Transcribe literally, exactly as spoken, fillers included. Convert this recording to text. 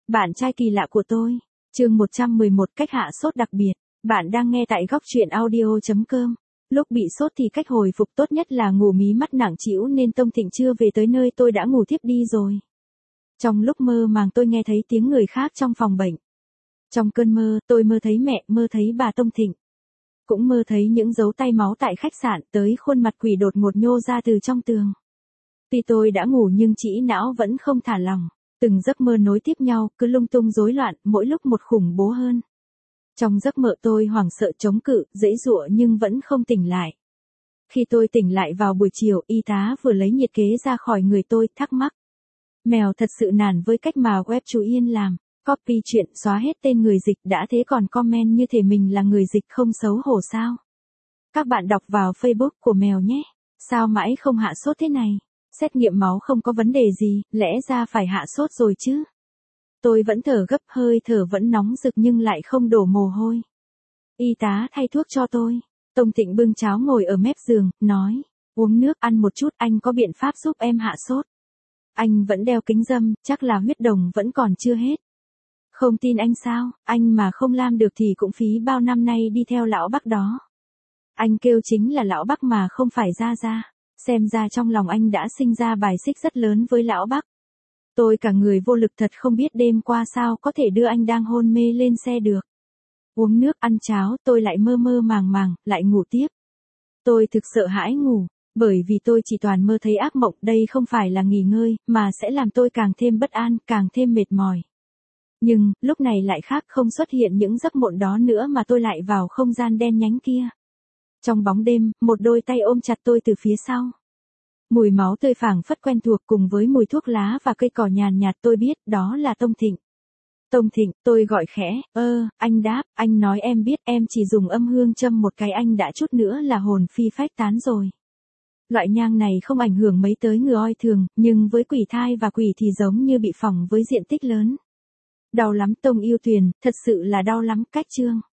Bạn trai kỳ lạ của tôi. Chương một trăm mười một cách hạ sốt đặc biệt. Bạn đang nghe tại góc truyện audio chấm com. Lúc bị sốt thì cách hồi phục tốt nhất là ngủ mí mắt nặng trĩu nên Tông Thịnh chưa về tới nơi tôi đã ngủ thiếp đi rồi. Trong lúc mơ màng tôi nghe thấy tiếng người khác trong phòng bệnh. Trong cơn mơ, tôi mơ thấy mẹ, mơ thấy bà Tông Thịnh. Cũng mơ thấy những dấu tay máu tại khách sạn, tới khuôn mặt quỷ đột ngột nhô ra từ trong tường. Tuy tôi đã ngủ nhưng trĩ não vẫn không thả lỏng. Từng giấc mơ nối tiếp nhau, cứ lung tung rối loạn, mỗi lúc một khủng bố hơn. Trong giấc mơ tôi hoảng sợ chống cự, giãy giụa nhưng vẫn không tỉnh lại. Khi tôi tỉnh lại vào buổi chiều, y tá vừa lấy nhiệt kế ra khỏi người tôi, thắc mắc. Mèo thật sự nản với cách mà web chú Yên làm. Copy chuyện xóa hết tên người dịch đã thế còn comment như thể mình là người dịch không xấu hổ sao. Các bạn đọc vào Facebook của mèo nhé. Sao mãi không hạ sốt thế này? Xét nghiệm máu không có vấn đề gì, lẽ ra phải hạ sốt rồi chứ. Tôi vẫn thở gấp, hơi thở vẫn nóng rực nhưng lại không đổ mồ hôi. Y tá thay thuốc cho tôi. Tông Thịnh bưng cháo ngồi ở mép giường, nói. Uống nước, ăn một chút, anh có biện pháp giúp em hạ sốt. Anh vẫn đeo kính râm, chắc là huyết đồng vẫn còn chưa hết. Không tin anh sao, anh mà không làm được thì cũng phí bao năm nay đi theo lão Bắc đó. Anh kêu chính là lão Bắc mà không phải Gia Gia. Xem ra trong lòng anh đã sinh ra bài xích rất lớn với lão Bắc. Tôi cả người vô lực thật không biết đêm qua sao có thể đưa anh đang hôn mê lên xe được. Uống nước ăn cháo tôi lại mơ mơ màng màng, lại ngủ tiếp. Tôi thực sợ hãi ngủ, bởi vì tôi chỉ toàn mơ thấy ác mộng, đây không phải là nghỉ ngơi, mà sẽ làm tôi càng thêm bất an, càng thêm mệt mỏi. Nhưng, lúc này lại khác, không xuất hiện những giấc mộng đó nữa mà tôi lại vào không gian đen nhánh kia. Trong bóng đêm, một đôi tay ôm chặt tôi từ phía sau. Mùi máu tươi phảng phất quen thuộc cùng với mùi thuốc lá và cây cỏ nhàn nhạt tôi biết đó là Tông Thịnh. Tông Thịnh, tôi gọi khẽ, ơ, anh đáp, anh nói em biết em chỉ dùng âm hương châm một cái anh đã chút nữa là hồn phi phách tán rồi. Loại nhang này không ảnh hưởng mấy tới người oi thường, nhưng với quỷ thai và quỷ thì giống như bị phỏng với diện tích lớn. Đau lắm Tông yêu Tuyền, thật sự là đau lắm, cách chương.